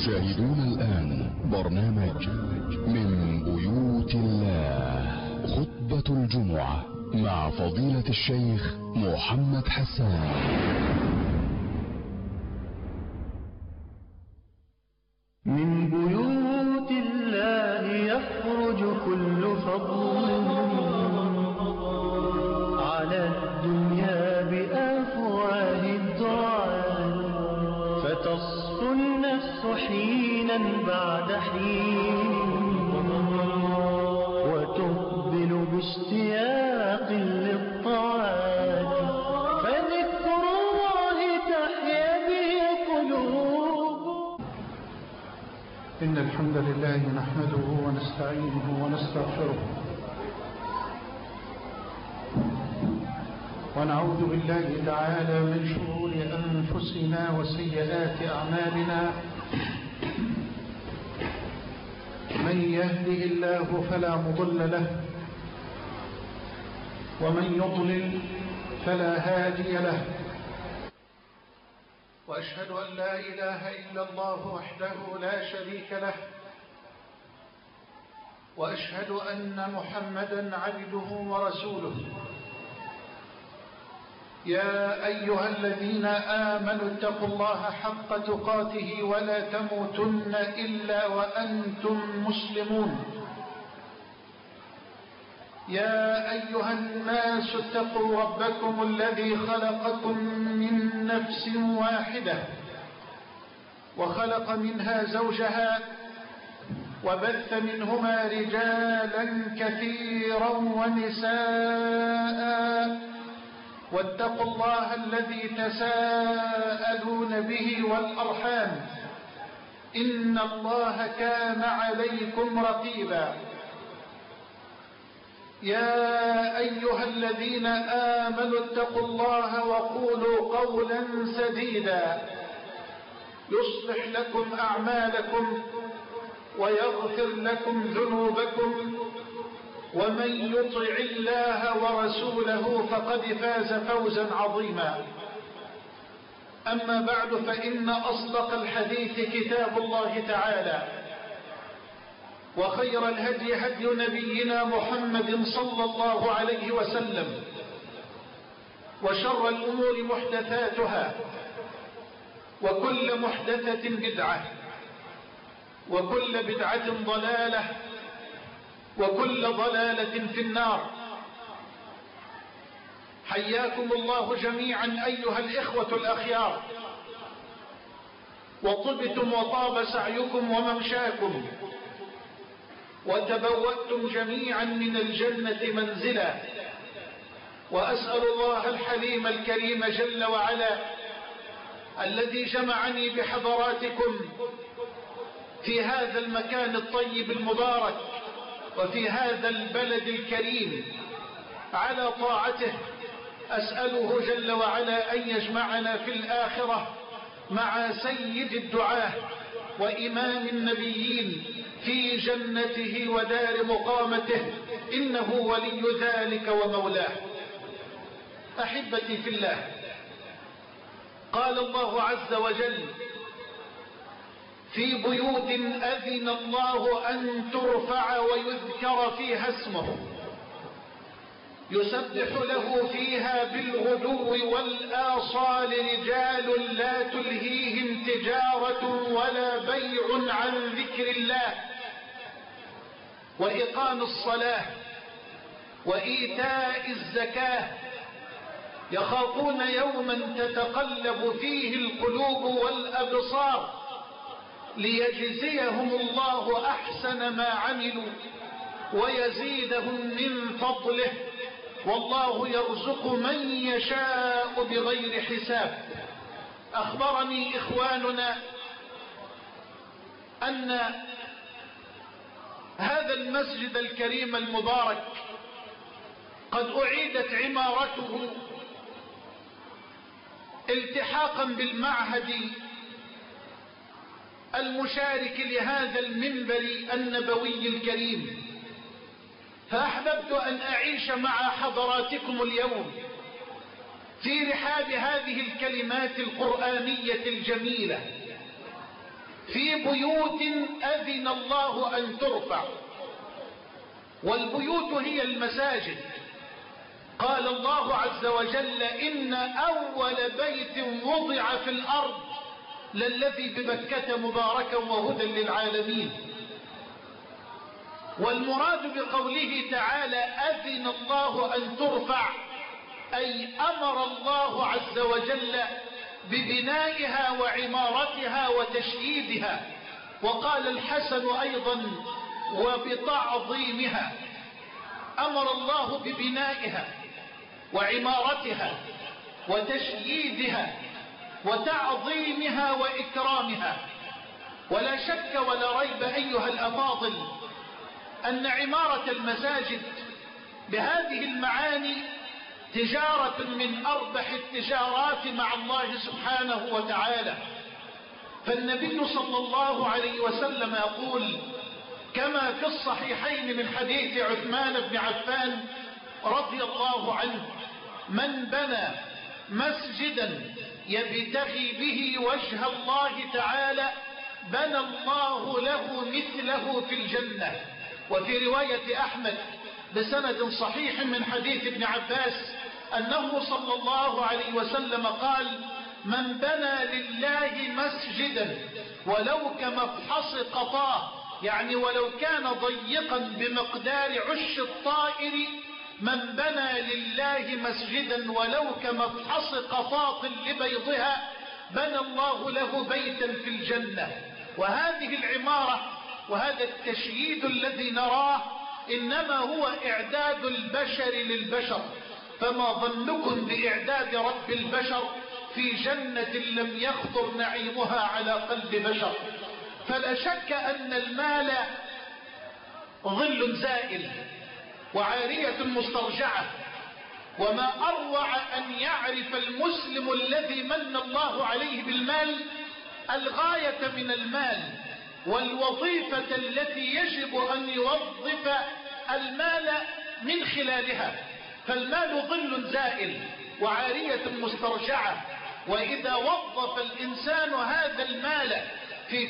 تشاهدون الآن برنامج من بيوت الله، خطبة الجمعة مع فضيلة الشيخ محمد حسان. من بيوت الله يخرج كل فضل على الدنيا بأفواه الدعاء، فتصفو النفس حينا بعد حين وتقبل باشتياق للطاعات، فذكر الله تحيا به قلوب. إن الحمد لله نحمده ونستعينه ونستغفره، ونعوذ بالله تعالى من شرور أنفسنا وسيئات أعمالنا. من يهده الله فلا مضل له، ومن يضلل فلا هادي له، وأشهد أن لا إله إلا الله وحده لا شريك له، وأشهد أن محمدا عبده ورسوله. يا أيها الذين آمنوا اتقوا الله حق تقاته ولا تموتن إلا وأنتم مسلمون. يا أيها الناس اتقوا ربكم الذي خلقكم من نفس واحدة، وخلق منها زوجها، وبث منهما رجالا كثيرا ونساء، واتقوا الله الذي تساءلون به والأرحام، إن الله كان عليكم رقيبا. يا أيها الذين آمنوا اتقوا الله وقولوا قولا سديدا يصلح لكم أعمالكم ويغفر لكم ذنوبكم، ومن يطع الله ورسوله فقد فاز فوزا عظيما. أما بعد، فإن أصدق الحديث كتاب الله تعالى، وخير الهدي هدي نبينا محمد صلى الله عليه وسلم، وشر الأمور محدثاتها، وكل محدثة بدعة، وكل بدعة ضلالة، وكل ضلالة في النار. حياكم الله جميعا أيها الإخوة الأخيار، وطبتم وطاب سعيكم وممشاكم، وتبوأتم جميعا من الجنة منزلا. وأسأل الله الحليم الكريم جل وعلا الذي جمعني بحضراتكم في هذا المكان الطيب المبارك وفي هذا البلد الكريم على طاعته، أسأله جل وعلا أن يجمعنا في الآخرة مع سيد الدعاة وإمام النبيين في جنته ودار مقامته، إنه ولي ذلك ومولاه. أحبتي في الله، قال الله عز وجل: في بيوت أذن الله أن ترفع ويذكر فيها اسمه يسبح له فيها بالغدو والآصال رجال لا تلهيهم تجارة ولا بيع عن ذكر الله وإقام الصلاة وإيتاء الزكاة، يخافون يوما تتقلب فيه القلوب والأبصار ليجزيهم الله أحسن ما عملوا ويزيدهم من فضله، والله يرزق من يشاء بغير حساب. أخبرني إخواننا أن هذا المسجد الكريم المبارك قد أعيدت عمارته التحاقا بالمعهد المشارك لهذا المنبر النبوي الكريم، فأحببت أن أعيش مع حضراتكم اليوم في رحاب هذه الكلمات القرآنية الجميلة في بيوت أذن الله أن ترفع، والبيوت هي المساجد. قال الله عز وجل: إن أول بيت وضع في الأرض للذي بمكة مباركا وهدى للعالمين. والمراد بقوله تعالى أذن الله أن ترفع أي أمر الله عز وجل ببنائها وعمارتها وتشييدها. وقال الحسن أيضا: وبتعظيمها. أمر الله ببنائها وعمارتها وتشييدها وتعظيمها وإكرامها. ولا شك ولا ريب أيها الأفاضل أن عمارة المساجد بهذه المعاني تجارة من أربح التجارات مع الله سبحانه وتعالى. فالنبي صلى الله عليه وسلم يقول كما في الصحيحين من حديث عثمان بن عفان رضي الله عنه: من بنى مسجدا يبتغي به وجه الله تعالى بنى الله له مثله في الجنة. وفي رواية أحمد بسند صحيح من حديث ابن عباس أنه صلى الله عليه وسلم قال: من بنى لله مسجدا ولو كمفحص قطاه، يعني ولو كان ضيقا بمقدار عش الطائر، من بنى لله مسجدا ولو كمفحص قطاط لبيضها بنى الله له بيتا في الجنة. وهذه العمارة وهذا التشييد الذي نراه إنما هو إعداد البشر للبشر. فما ظنكم بإعداد رب البشر في جنة لم يخطر نعيمها على قلب بشر؟ فلا شك أن المال ظل زائل وعارية مسترجعة. وما أروع أن يعرف المسلم الذي من الله عليه بالمال الغاية من المال والوظيفة التي يجب أن يوظف المال من خلالها. فالمال ظل زائل وعارية مسترجعة، وإذا وظف الإنسان هذا المال في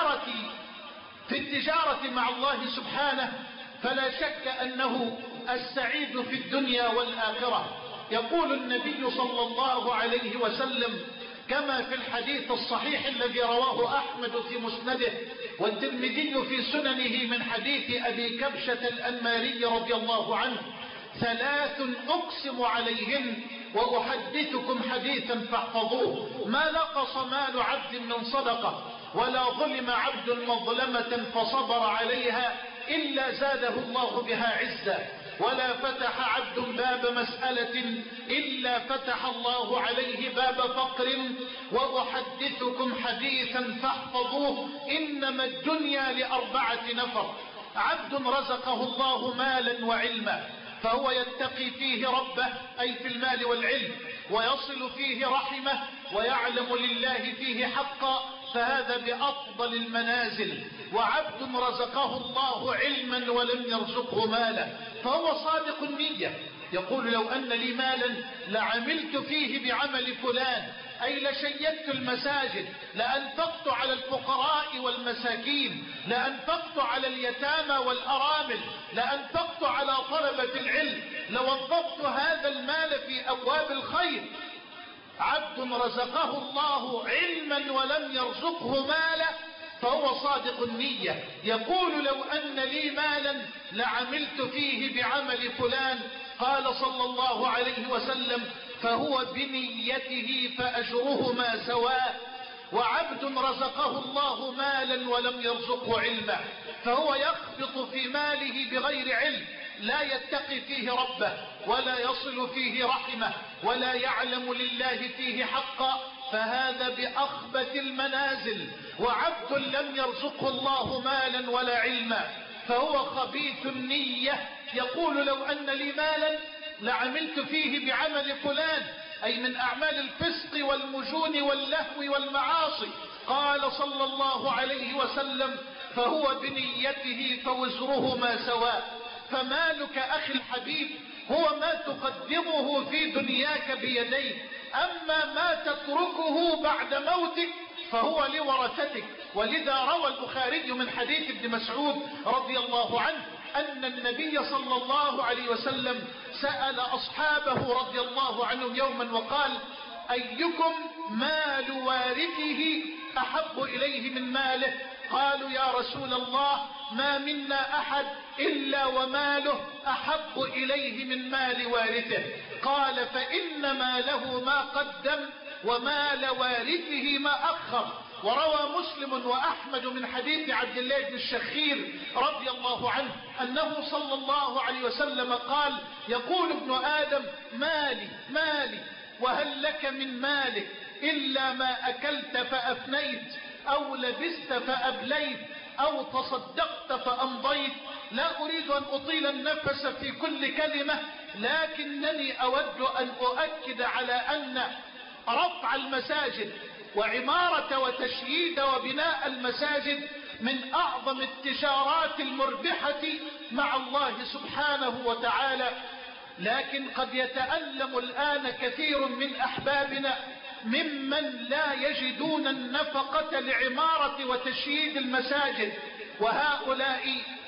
التجارة مع الله سبحانه فلا شك أنه السعيد في الدنيا والآخرة. يقول النبي صلى الله عليه وسلم كما في الحديث الصحيح الذي رواه أحمد في مسنده والترمذي في سننه من حديث أبي كبشة الأنماري رضي الله عنه: ثلاث أقسم عليهن وأحدثكم حديثا فاحفظوه: ما نقص مال عبد من صدقة ولا ظلم عبد مظلمة فصبر عليها إلا زاده الله بها عزا، ولا فتح عبد باب مسألة إلا فتح الله عليه باب فقر. وأحدثكم حديثا فاحفظوه: إنما الدنيا لأربعة نفر: عبد رزقه الله مالا وعلما فهو يتقي فيه ربه أي في المال والعلم، ويصل فيه رحمه ويعلم لله فيه حقا فهذا بأفضل المنازل. وعبد رزقه الله علما ولم يرزقه مالا فهو صادق النية، يقول لو أن لي مالا لعملت فيه بعمل فلان، أي لشيدت المساجد، لأنفقت على الفقراء والمساكين، لأنفقت على اليتامى والأرامل، لأنفقت على طلبة العلم، لوظفت هذا المال في أبواب الخير. عبد رزقه الله علما ولم يرزقه مالا فهو صادق النية، يقول لو أن لي مالا لعملت فيه بعمل فلان. قال صلى الله عليه وسلم فهو بنيته فأجرهما سواء. وعبد رزقه الله مالا ولم يرزقه علما فهو يخبط في ماله بغير علم، لا يتقي فيه ربه ولا يصل فيه رحمه ولا يعلم لله فيه حقا فهذا بأخبث المنازل. وعبد لم يرزقه الله مالا ولا علما فهو خبيث النية، يقول لو أن لي مالا لعملت فيه بعمل فلان، أي من أعمال الفسق والمجون واللهو والمعاصي. قال صلى الله عليه وسلم فهو بنيته فوزرهما سواء. فمالك أخي الحبيب هو ما تقدمه في دنياك بيديك، أما ما تتركه بعد موتك فهو لورثتك. ولذا روى البخاري من حديث ابن مسعود رضي الله عنه أن النبي صلى الله عليه وسلم سأل أصحابه رضي الله عنهم يوما وقال: أيكم مال وارثه أحب إليه من ماله؟ قالوا: يا رسول الله ما منا أحد إلا وماله أحب إليه من مال وارثه. قال: فإن ماله ما قدم ومال وارثه ما أخر. وروى مسلم وأحمد من حديث عبد الله بن الشخير رضي الله عنه أنه صلى الله عليه وسلم قال: يقول ابن آدم: مالي مالي، وهل لك من مالك إلا ما أكلت فأفنيت، أو لبست فأبليت، أو تصدقت فأمضيت. لا أريد أن أطيل النفس في كل كلمة، لكنني أود أن أؤكد على أن رفع المساجد وعمارة وتشييد وبناء المساجد من أعظم التجارات المربحة مع الله سبحانه وتعالى. لكن قد يتألم الآن كثير من أحبابنا ممن لا يجدون النفقة لعمارة وتشييد المساجد، وهؤلاء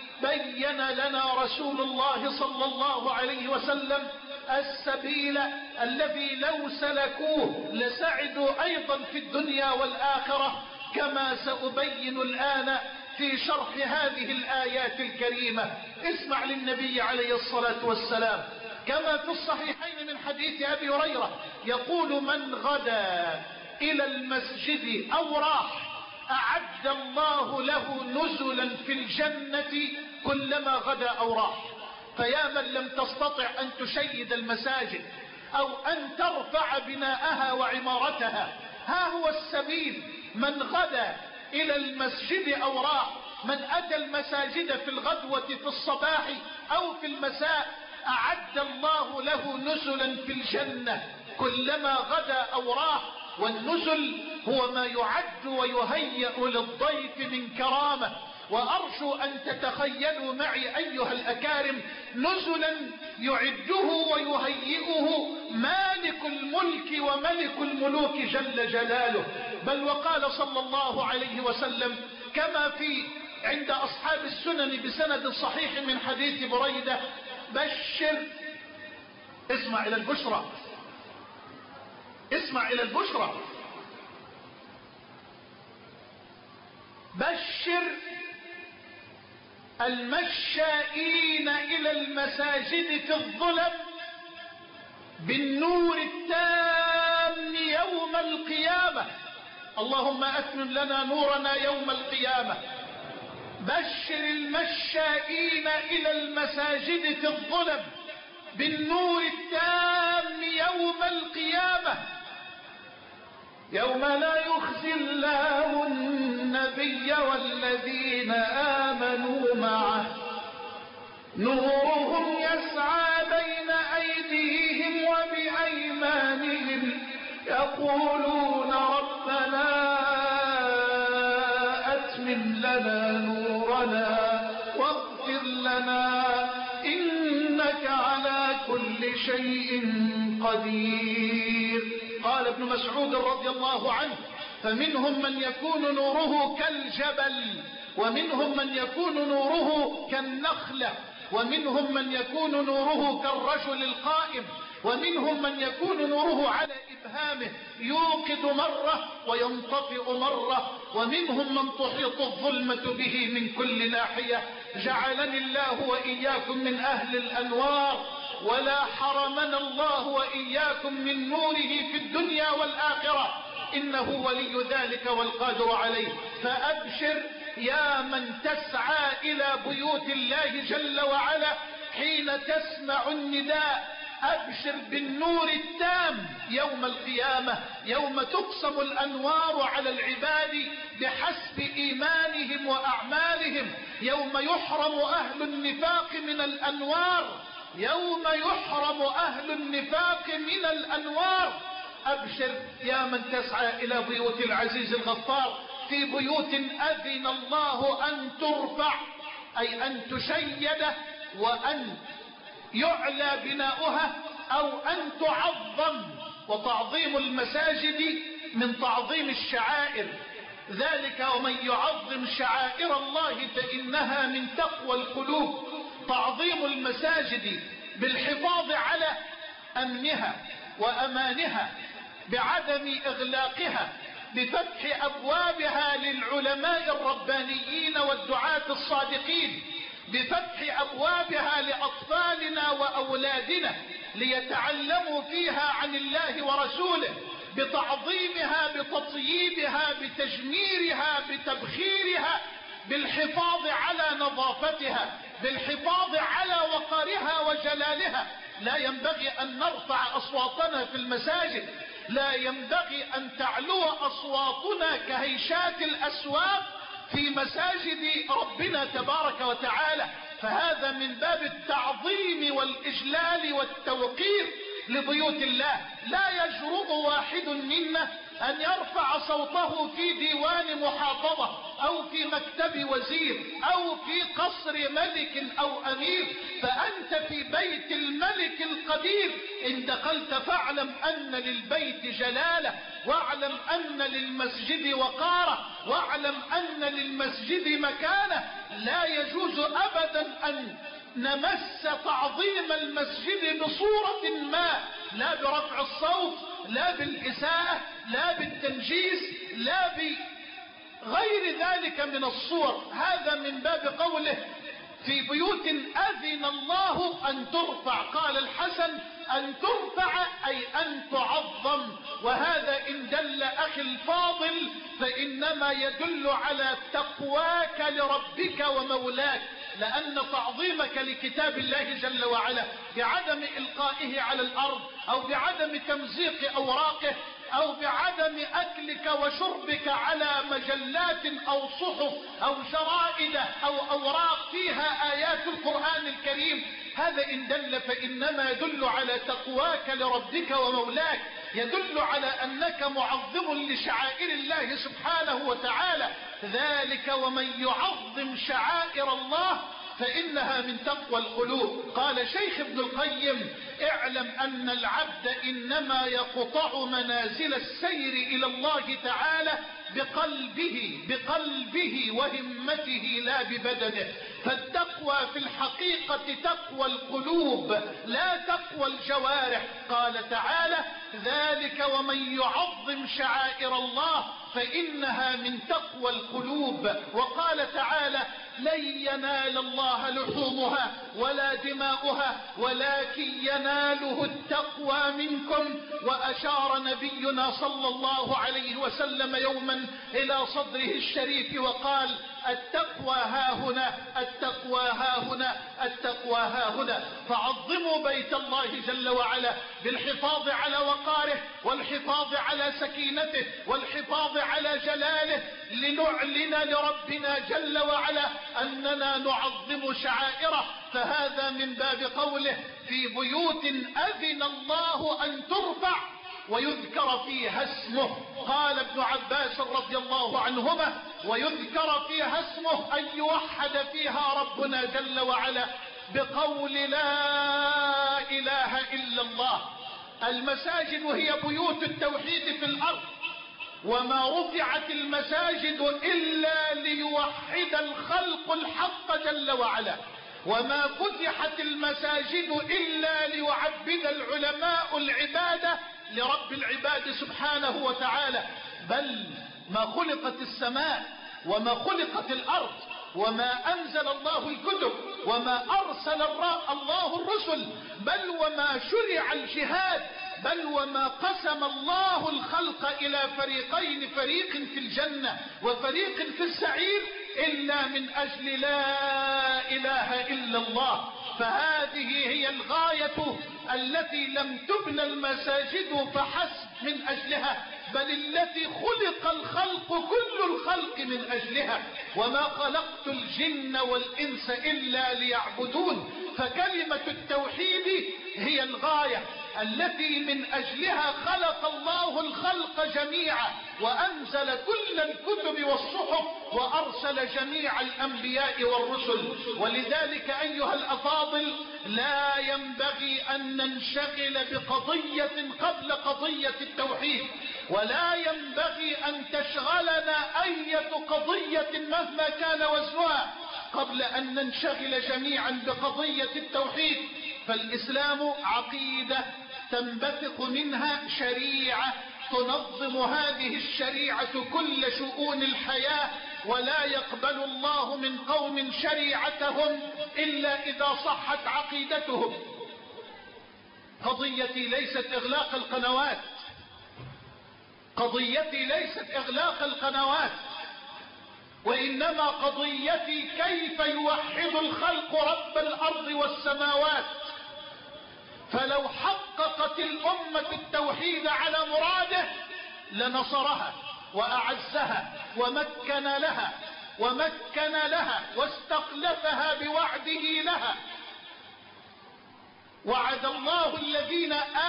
بين لنا رسول الله صلى الله عليه وسلم السبيل الذي لو سلكوه لسعدوا أيضا في الدنيا والآخرة، كما سأبين الآن في شرح هذه الآيات الكريمة. اسمع للنبي عليه الصلاة والسلام كما في الصحيحين من حديث أبي هريرة يقول: من غدا إلى المسجد أو راح أعد الله له نزلا في الجنة كلما غدا أو راح. فيا من لم تستطع أن تشيد المساجد أو أن ترفع بناءها وعمارتها، ها هو السبيل: من غدا إلى المسجد أو راح. من أتى المساجد في الغدوة في الصباح أو في المساء أعد الله له نزلا في الجنة كلما غدا أو راح. والنزل هو ما يعد ويهيأ للضيف من كرامة. وأرجو أن تتخيلوا معي أيها الأكارم نزلا يعده ويهيئه مالك الملك وملك الملوك جل جلاله. بل وقال صلى الله عليه وسلم كما في عند أصحاب السنن بسند صحيح من حديث بريدة: بشر، اسمع إلى البشرى، اسمع إلى البشرى، بشر المشائين إلى المساجد في الظلم بالنور التام يوم القيامة. اللهم أتمم لنا نورنا يوم القيامة. بشر المشائين إلى المساجد في الظلم بالنور التام يوم القيامة، يوم لا يخزي الله النبي والذين آمنوا معه نورهم يسعى بين أيديهم وبأيمانهم يقولون ربنا أتمم لنا نورنا واغفر لنا إنك على كل شيء قدير. قال ابن مسعود رضي الله عنه: فمنهم من يكون نوره كالجبل، ومنهم من يكون نوره كالنخلة، ومنهم من يكون نوره كالرجل القائم، ومنهم من يكون نوره على إبهامه يوقد مرة وينطفئ مرة، ومنهم من تحيط الظلمة به من كل ناحية. جعلني الله وإياكم من أهل الأنوار، ولا حرمنا الله وإياكم من نوره في الدنيا والآخرة، إنه ولي ذلك والقادر عليه. فأبشر يا من تسعى إلى بيوت الله جل وعلا حين تسمع النداء، أبشر بالنور التام يوم القيامة، يوم تقسم الأنوار على العباد بحسب إيمانهم وأعمالهم، يوم يحرم أهل النفاق من الأنوار، يوم يحرم أهل النفاق من الأنوار. أبشر يا من تسعى إلى بيوت العزيز الغفار، في بيوت أذن الله أن ترفع، أي أن تشيد وأن يعلى بناؤها أو أن تعظم. وتعظيم المساجد من تعظيم الشعائر. ذلك ومن يعظم شعائر الله فإنها من تقوى القلوب. تعظيم المساجد بالحفاظ على أمنها وأمانها، بعدم إغلاقها، بفتح أبوابها للعلماء الربانيين والدعاة الصادقين، بفتح أبوابها لأطفالنا وأولادنا ليتعلموا فيها عن الله ورسوله، بتعظيمها، بتطييبها، بتجميرها، بتبخيرها، بالحفاظ على نظافتها، بالحفاظ على وقارها وجلالها. لا ينبغي أن نرفع أصواتنا في المساجد، لا ينبغي أن تعلو أصواتنا كهيشات الأسواق في مساجد ربنا تبارك وتعالى. فهذا من باب التعظيم والإجلال والتوقير لبيوت الله. لا يجرؤ واحد منا أن يرفع صوته في ديوان محافظة أو في مكتب وزير أو في قصر ملك أو أمير، فأنت في بيت الملك القدير. إن دخلت فاعلم أن للبيت جلالة، واعلم أن للمسجد وقارة، واعلم أن للمسجد مكانة. لا يجوز أبدا أن نمس تعظيم المسجد بصورة ما، لا برفع الصوت، لا بالإساءة، لا بالتنجيس، لا بغير ذلك من الصور. هذا من باب قوله في بيوت أذن الله أن ترفع. قال الحسن أن ترفع أي أن تعظم. وهذا إن دل أخي الفاضل فإنما يدل على تقواك لربك ومولاك، لأن تعظيمك لكتاب الله جل وعلا بعدم إلقائه على الأرض أو بعدم تمزيق أوراقه أو بعدم أكلك وشربك على مجلات أو صحف أو جرائد أو أوراق فيها آيات القرآن الكريم، هذا إن دل فإنما يدل على تقواك لربك ومولاك، يدل على أنك معظم لشعائر الله سبحانه وتعالى. ذلك ومن يعظم شعائر الله فإنها من تقوى القلوب. قال شيخ ابن القيم اعلم أن العبد إنما يقطع منازل السير إلى الله تعالى بقلبه وهمته لا ببدنه. فالتقوى في الحقيقة تقوى القلوب لا تقوى الجوارح. قال تعالى ذلك ومن يعظم شعائر الله فإنها من تقوى القلوب. وقال تعالى لن ينال الله لحومها ولا دماؤها ولكن يناله التقوى منكم. وأشار نبينا صلى الله عليه وسلم يوما إلى صدره الشريف وقال التقوى هاهنا، التقوى هاهنا، التقوى هاهنا. فعظموا بيت الله جل وعلا بالحفاظ على وقاره والحفاظ على سكينته والحفاظ على جلاله، لنعلن لربنا جل وعلا أننا نعظم شعائره. فهذا من باب قوله في بيوت أذن الله أن ترفع ويذكر فيها اسمه. قال ابن عباس رضي الله عنهما ويذكر فيها اسمه أن يوحد فيها ربنا جل وعلا بقول لا إله إلا الله. المساجد هي بيوت التوحيد في الأرض، وما رفعت المساجد إلا ليوحد الخلق الحق جل وعلا، وما فتحت المساجد إلا ليعبد العلماء العبادة لرب العباد سبحانه وتعالى. بل ما خلقت السماء وما خلقت الأرض وما أنزل الله الكتب وما أرسل الله الرسل، بل وما شرع الجهاد، بل وما قسم الله الخلق إلى فريقين، فريق في الجنة وفريق في السعير، إلا من أجل لا إله إلا الله. فهذه هي الغاية التي لم تبنى المساجد فحسب من أجلها، بل التي خلق الخلق كل الخلق من أجلها. وما خلقت الجن والإنس إلا ليعبدون. فكلمة التوحيد هي الغاية التي من أجلها خلق الله الخلق جميعا وأنزل كل الكتب والصحف وأرسل جميع الأنبياء والرسل. ولذلك أيها الأفاضل لا ينبغي أن ننشغل بقضية قبل قضية التوحيد. ولا ينبغي أن تشغلنا أي قضية مهما كان وزنها قبل أن ننشغل جميعا بقضية التوحيد. فالإسلام عقيدة تنبثق منها شريعة تنظم هذه الشريعة كل شؤون الحياة، ولا يقبل الله من قوم شريعتهم إلا إذا صحت عقيدتهم. قضيتي ليست إغلاق القنوات، قضيتي ليست إغلاق القنوات، وإنما قضيتي كيف يوحد الخلق رب الأرض والسماوات. فلو حققت الأمة التوحيد على مراده لنصرها وأعزها ومكن لها واستخلفها بوعده لها. وعد الله الذين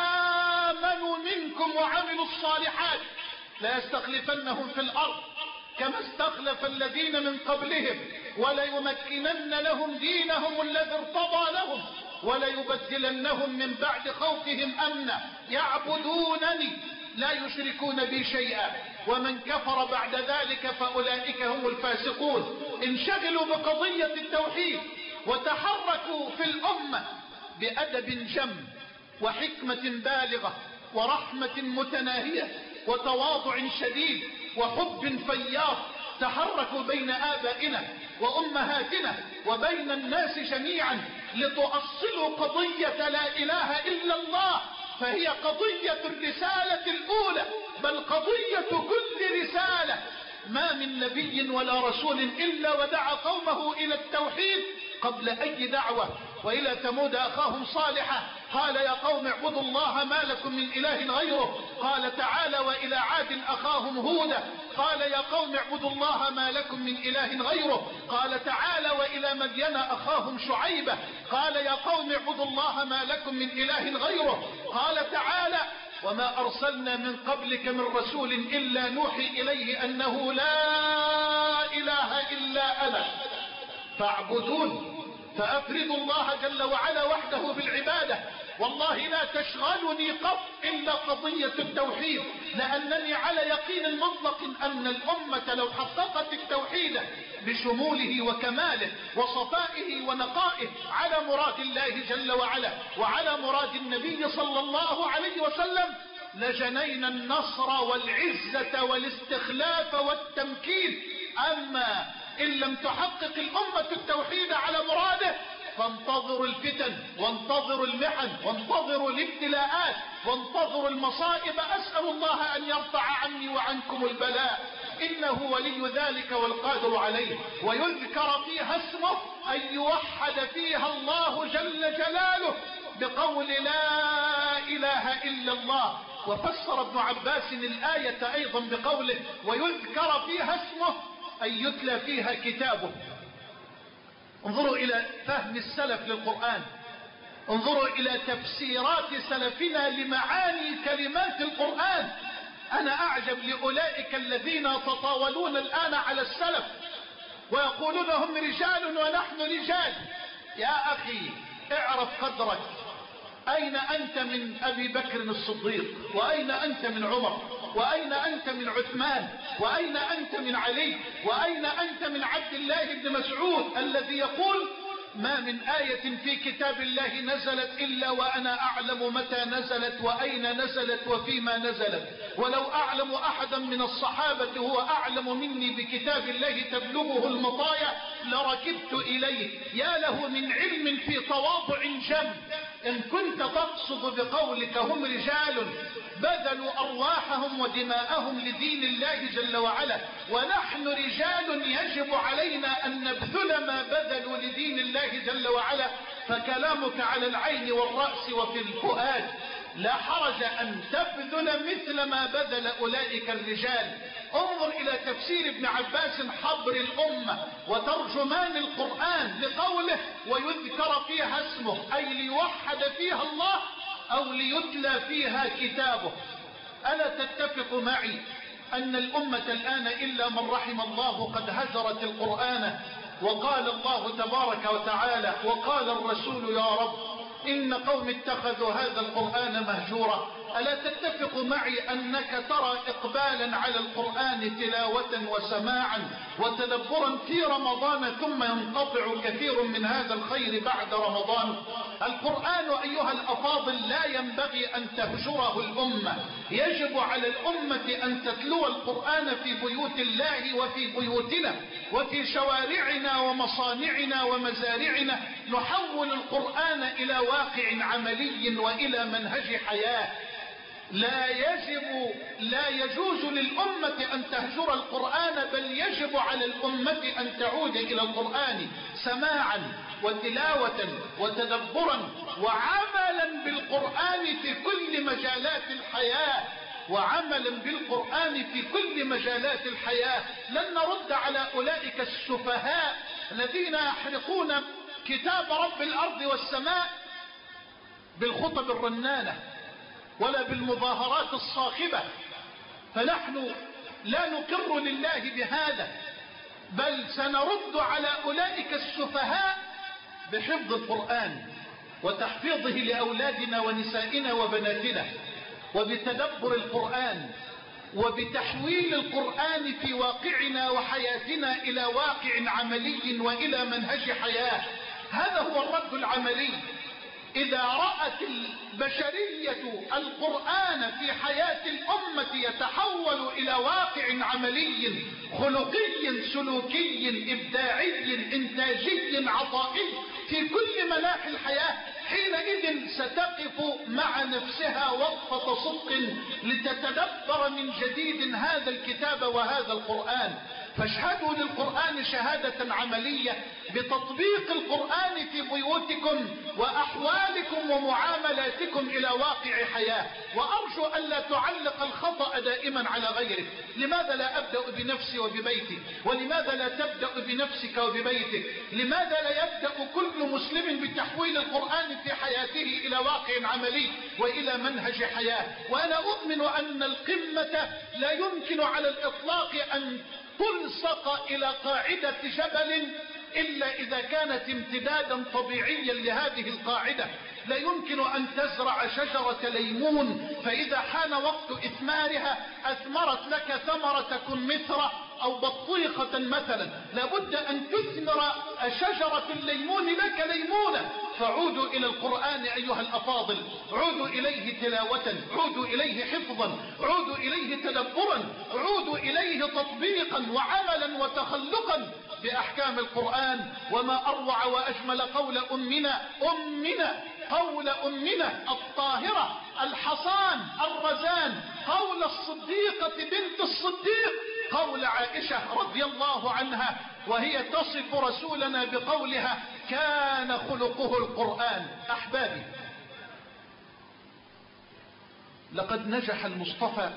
آمنوا منكم وعملوا الصالحات لا يستخلفنهم في الأرض كما استخلف الذين من قبلهم وليمكنن لهم دينهم الذي ارتضى لهم وليبدلنهم من بعد خوفهم أمنا يعبدونني لا يشركون بي شيئا ومن كفر بعد ذلك فأولئك هم الفاسقون. انشغلوا بقضية التوحيد وتحركوا في الأمة بأدب جم وحكمة بالغة ورحمة متناهية وتواضع شديد وحب فياض. تحركوا بين آبائنا وأمهاتنا وبين الناس جميعا لتؤصلوا قضية لا إله إلا الله، فهي قضية الرسالة الأولى بل قضية كل رسالة. ما من نبي ولا رسول إلا ودعا قومه إلى التوحيد قبل أي دعوة. وإلى ثمود أخاهم صالحا قال يا قوم اعبدوا الله ما لكم من إله غيره. قال تعالى وإلى عاد أخاهم هودا قال يا قوم اعبدوا الله ما لكم من إله غيره. قال تعالى وإلى مدين أخاهم شعيبة قال يا قوم اعبدوا الله ما لكم من إله غيره. قال تعالى وما أرسلنا من قبلك من رسول إلا نوحي إليه أنه لا إله إلا أنا فاعبدون. فأفردوا الله جل وعلا وحده بالعبادة. والله لا تشغلني قط إلا قضية التوحيد، لأنني على يقين مطلق أن الأمة لو حققت التوحيد بشموله وكماله وصفائه ونقائه على مراد الله جل وعلا وعلى مراد النبي صلى الله عليه وسلم لجنينا النصر والعزة والاستخلاف والتمكين. أما إن لم تحقق الأمة التوحيد على مراده فانتظروا الفتن وانتظروا المحن وانتظروا الابتلاءات وانتظروا المصائب. أسأل الله أن يرفع عني وعنكم البلاء إنه ولي ذلك والقادر عليه. ويذكر فيها اسمه أن يوحد فيها الله جل جلاله بقول لا إله إلا الله. وفسر ابن عباس الآية أيضا بقوله ويذكر فيها اسمه أن يتلى فيها كتابه. انظروا إلى فهم السلف للقرآن، انظروا إلى تفسيرات سلفنا لمعاني كلمات القرآن. أنا أعجب لأولئك الذين يتطاولون الآن على السلف ويقولون هم رجال ونحن رجال. يا أخي اعرف قدرك. أين أنت من أبي بكر الصديق؟ وأين أنت من عمر؟ وأين أنت من عثمان؟ وأين أنت من علي؟ وأين أنت من عبد الله بن مسعود الذي يقول ما من آية في كتاب الله نزلت إلا وأنا أعلم متى نزلت وأين نزلت وفيما نزلت، ولو أعلم أحدا من الصحابة هو أعلم مني بكتاب الله تبلغه المطايا لركبت إليه. يا له من علم في تواضع جم. إن كنت تقصد بقولك هم رجال بذلوا أرواحهم ودماءهم لدين الله جل وعلا ونحن رجال يجب علينا أن نبذل ما بذلوا لدين الله جل وعلا، فكلامك على العين والرأس وفي الفؤاد. لا حرج أن تبذل مثل ما بذل أولئك الرجال. انظر إلى تفسير ابن عباس حبر الأمة وترجمان القرآن لقوله ويذكر فيها اسمه أي ليوحد فيها الله أو ليتلى فيها كتابه. ألا تتفق معي أن الأمة الآن إلا من رحم الله قد هجرت القرآن؟ وقال الله تبارك وتعالى وقال الرسول يا رب إن قوم اتخذوا هذا القرآن مهجورا ألا تتفق معي أنك ترى إقبالا على القرآن تلاوة وسماعا وتدبرا في رمضان ثم ينقطع كثير من هذا الخير بعد رمضان؟ القرآن أيها الأفاضل لا ينبغي أن تهجره الأمة، يجب على الأمة أن تتلو القرآن في بيوت الله وفي بيوتنا وفي شوارعنا ومصانعنا ومزارعنا. نحول القرآن إلى واقع عملي وإلى منهج حياة. لا يجوز للأمة أن تهجر القرآن، بل يجب على الأمة أن تعود إلى القرآن سماعا وتلاوة وتدبرا وعملا بالقرآن في كل مجالات الحياة، وعملا بالقرآن في كل مجالات الحياة. لن نرد على أولئك السفهاء الذين يحرقون كتاب رب الأرض والسماء بالخطب الرنانة ولا بالمظاهرات الصاخبة، فنحن لا نقر لله بهذا، بل سنرد على أولئك السفهاء بحفظ القرآن وتحفيظه لأولادنا ونسائنا وبناتنا، وبتدبر القرآن وبتحويل القرآن في واقعنا وحياتنا إلى واقع عملي وإلى منهج حياة. هذا هو الرد العملي. إذا رأت البشرية القرآن في حياة الأمة يتحول إلى واقع عملي خلقي سلوكي إبداعي إنتاجي عطائي في كل مناحي الحياة، حينئذ ستقف مع نفسها وقفة صدق لتتدبر من جديد هذا الكتاب وهذا القرآن. فاشهدوا للقرآن شهادة عملية بتطبيق القرآن في بيوتكم وأحوالكم ومعاملاتكم إلى واقع حياة. وأرجو أن لا تعلق الخطأ دائما على غيرك. لماذا لا أبدأ بنفسي وببيتي؟ ولماذا لا تبدأ بنفسك وببيتك؟ لماذا لا يبدأ كل مسلم بتحويل القرآن في حياته إلى واقع عملي وإلى منهج حياة؟ وأنا أؤمن أن القمة لا يمكن على الإطلاق أن تلصق إلى قاعدة جبل إلا إذا كانت امتدادا طبيعيا لهذه القاعدة. لا يمكن أن تزرع شجرة ليمون فإذا حان وقت إثمارها أثمرت لك ثمرة كمثرى أو بطيخة مثلا. لابد أن تثمر شجرة الليمون لك ليمونة. فعودوا إلى القرآن أيها الأفاضل، عودوا إليه تلاوة، عودوا إليه حفظا، عودوا إليه تدبرا، عودوا إليه تطبيقا وعملا وتخلقا بأحكام القرآن. وما أروع وأجمل قول قول أمنا الطاهرة الحصان الرزان، قول الصديقة بنت الصديق، قول عائشة رضي الله عنها وهي تصف رسولنا بقولها كان خلقه القرآن. أحبابي، لقد نجح المصطفى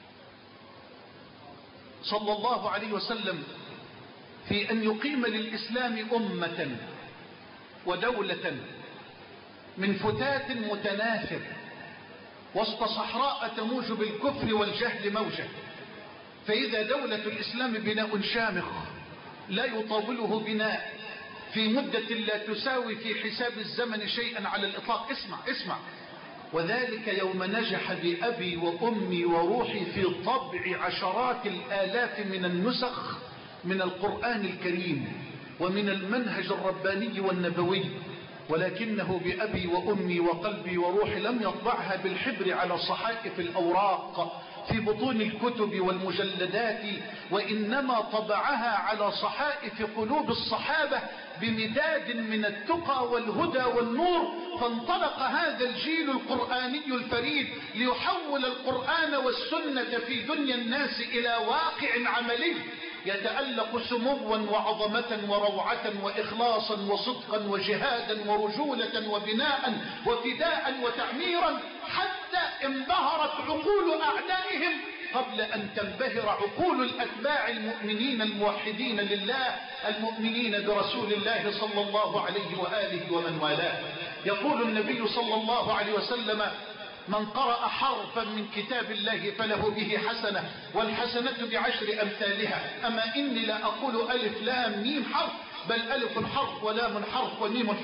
صلى الله عليه وسلم في أن يقيم للإسلام أمة ودولة من فتات متناثر وسط صحراء تموج بالكفر والجهل موجة. فإذا دولة الإسلام بناء شامخ لا يطاوله بناء في مدة لا تساوي في حساب الزمن شيئا على الإطلاق. اسمع وذلك يوم نجح بأبي وأمي وروحي في طبع عشرات الآلاف من النسخ من القرآن الكريم ومن المنهج الرباني والنبوي، ولكنه بأبي وأمي وقلبي وروحي لم يطبعها بالحبر على صحائف الأوراق في بطون الكتب والمجلدات، وإنما طبعها على صحائف قلوب الصحابة بمداد من التقى والهدى والنور. فانطلق هذا الجيل القرآني الفريد ليحول القرآن والسنة في دنيا الناس إلى واقع عملي يتألق سموا وعظمة وروعة وإخلاصا وصدقا وجهادا ورجولة وبناء وفداء وتعميرا، حتى انبهرت عقول أعدائهم قبل أن تنبهر عقول الأتباع المؤمنين الموحدين لله المؤمنين برسول الله صلى الله عليه وآله ومن والاه. يقول النبي صلى الله عليه وسلم من قرأ حرفا من كتاب الله فله به حسنة والحسنة بعشر أمثالها. أما إني لا أقول ألف لام ميم حرف، بل ألف حرف ولام حرف وميم حرف.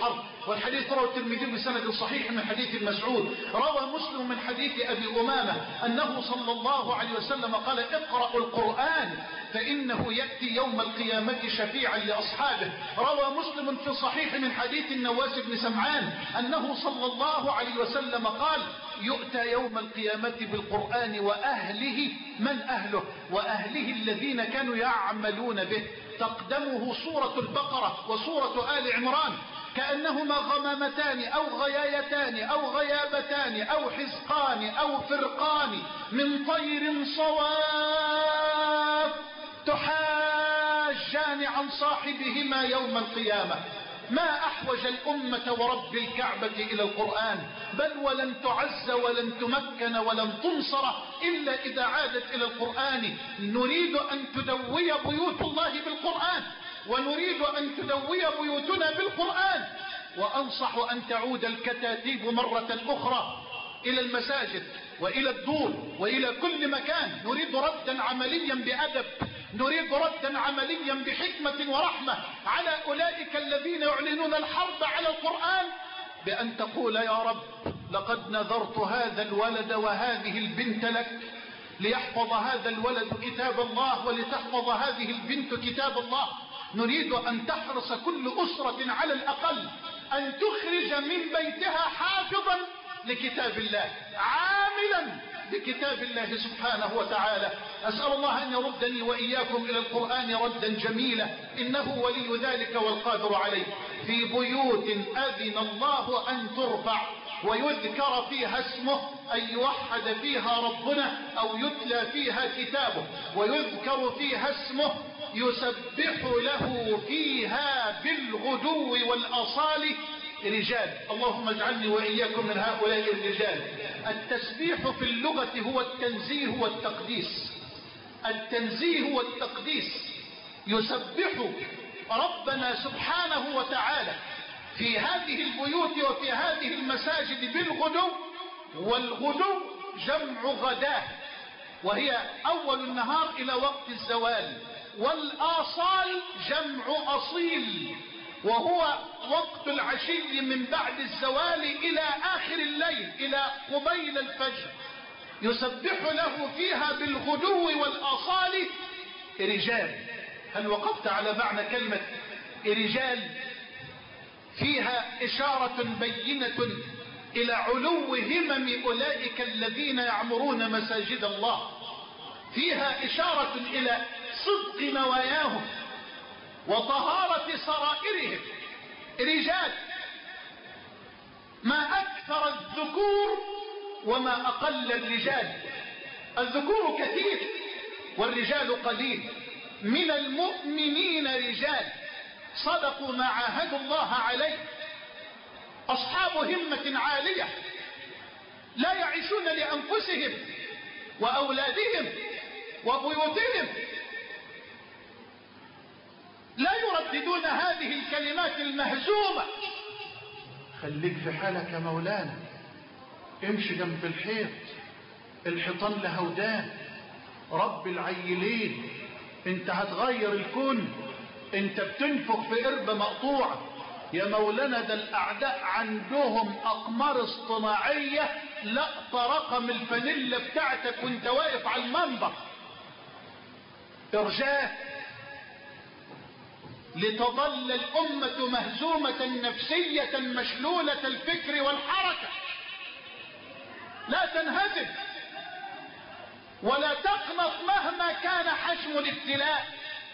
والحديث رواه الترمذي بسند صحيح من حديث مسعود. روى مسلم من حديث أبي أمامة أنه صلى الله عليه وسلم قال اقرأوا القرآن فإنه يأتي يوم القيامة شفيعا لأصحابه. روى مسلم في صحيح من حديث النواس بن سمعان أنه صلى الله عليه وسلم قال يؤتى يوم القيامة بالقرآن وأهله، من أهله؟ وأهله الذين كانوا يعملون به. تقدمه سورة البقرة وسورة آل عمران كأنهما غمامتان أو غيايتان أو غيابتان أو حزقان أو فرقان من طير صواف تحاجان عن صاحبهما يوم القيامة. ما أحوج الأمة ورب الكعبة إلى القرآن، بل ولن تعز ولن تمكن ولن تنصر إلا إذا عادت إلى القرآن. نريد أن تدوي بيوت الله بالقرآن، ونريد أن تدوي بيوتنا بالقرآن. وأنصح أن تعود الكتاتيب مرة أخرى إلى المساجد وإلى الدور وإلى كل مكان. نريد ردا عمليا بأدب، نريد ردا عمليا بحكمة ورحمة على أولئك الذين يعلنون الحرب على القرآن، بأن تقول يا رب لقد نذرت هذا الولد وهذه البنت لك ليحفظ هذا الولد كتاب الله ولتحفظ هذه البنت كتاب الله. نريد أن تحرص كل أسرة على الأقل أن تخرج من بيتها حافظا لكتاب الله، عاملا بكتاب الله سبحانه وتعالى. أسأل الله أن يردني وإياكم إلى القرآن ردا جميلا، إنه ولي ذلك والقادر عليه. في بيوت أذن الله أن ترفع ويذكر فيها اسمه، أن يوحد فيها ربنا أو يتلى فيها كتابه ويذكر فيها اسمه، يسبح له فيها بالغدو والأصال رجال. اللهم اجعلني وإياكم من هؤلاء الرجال. التسبيح في اللغة هو التنزيه والتقديس، التنزيه والتقديس. يسبح ربنا سبحانه وتعالى في هذه البيوت وفي هذه المساجد بالغدو، والغدو جمع غداه وهي أول النهار إلى وقت الزوال، والآصال جمع أصيل وهو وقت العشي من بعد الزوال إلى آخر الليل إلى قبيل الفجر. يسبح له فيها بالغدو والآصال رجال. هل وقفت على معنى كلمة رجال؟ فيها إشارة بينة إلى علو همم أولئك الذين يعمرون مساجد الله، فيها إشارة إلى صدق نواياهم وطهارة سرائرهم. رجال، ما أكثر الذكور وما أقل الرجال. الذكور كثير والرجال قليل. من المؤمنين رجال صدقوا ما عاهدوا الله عليه، أصحاب همة عالية لا يعيشون لأنفسهم وأولادهم وبيوتهم، لا يرددون هذه الكلمات المهزومة. خليك في حالك يا مولانا، امشي جنب الحيط، الحيطان له ودان، رب العيلين، انت هتغير الكون، انت بتنفخ في قربة مقطوعة يا مولانا. ده الاعداء عندهم اقمار اصطناعية لقط رقم الفانيلا بتاعتك وانت واقف على المنبر. ارجاه لتظل الامة مهزومة نفسية مشلولة الفكر والحركة. لا تنهزم ولا تقنط مهما كان حجم الابتلاء.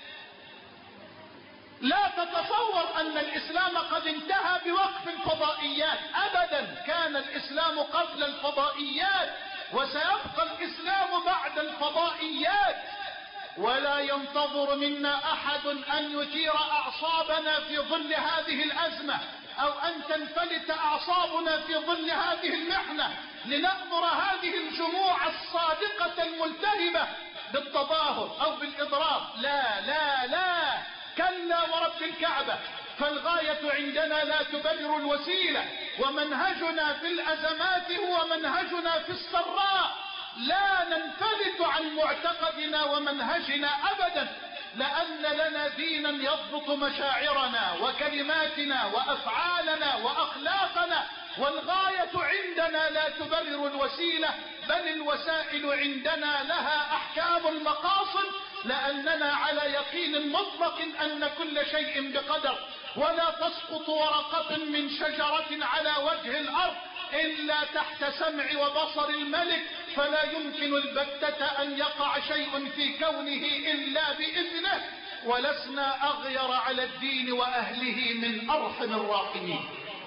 لا تتصور أن الإسلام قد انتهى بوقف الفضائيات، أبدا. كان الإسلام قبل الفضائيات وسيبقى الإسلام بعد الفضائيات. ولا ينتظر منا أحد أن يثير أعصابنا في ظل هذه الأزمة أو أن تنفلت أعصابنا في ظل هذه المحنة لنأمر هذه الجموع الصادقة الملتهبة بالتظاهر أو بالإضراب. لا لا لا، كلا ورب الكعبة. فالغاية عندنا لا تبرر الوسيلة، ومنهجنا في الأزمات هو منهجنا في السراء. لا ننفلت عن معتقدنا ومنهجنا أبدا. لأن لنا دينا يضبط مشاعرنا وكلماتنا وأفعالنا وأخلاقنا، والغاية عندنا لا تبرر الوسيلة، بل الوسائل عندنا لها أحكام المقاصد، لأننا على يقين مطلق أن كل شيء بقدر، ولا تسقط ورقة من شجرة على وجه الأرض إلا تحت سمع وبصر الملك، فلا يمكن البتة أن يقع شيء في كونه إلا بإذنه، ولسنا أغير على الدين وأهله من أرحم الراحمين.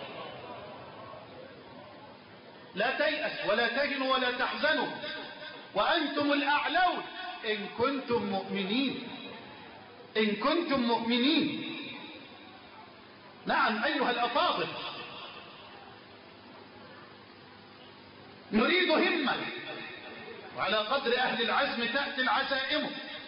لا تيأس ولا تهنوا ولا تحزنوا وأنتم الأعلون إن كنتم مؤمنين، إن كنتم مؤمنين. نعم أيها الأفاضل، نريد همة، وعلى قدر أهل العزم تأتي العزائم،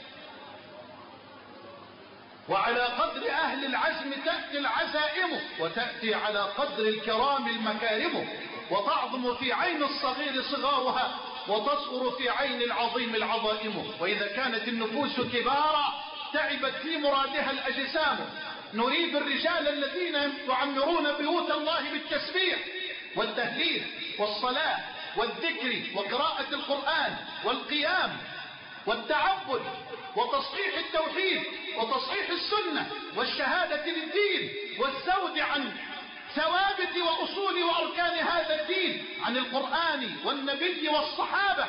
وعلى قدر أهل العزم تأتي العزائم، وتأتي على قدر الكرام المكارم، وتعظم في عين الصغير صغارها، وتصغر في عين العظيم العظائم. وإذا كانت النفوس كبارا تعبت في مرادها الأجسام. نريد الرجال الذين يعمرون بيوت الله بالتسبيح والتهليل والصلاة والذكر وقراءة القرآن والقيام والتعبد وتصحيح التوحيد وتصحيح السنة والشهادة للدين والزود عن ثوابت وأصول وأركان هذا الدين، عن القرآن والنبي والصحابة.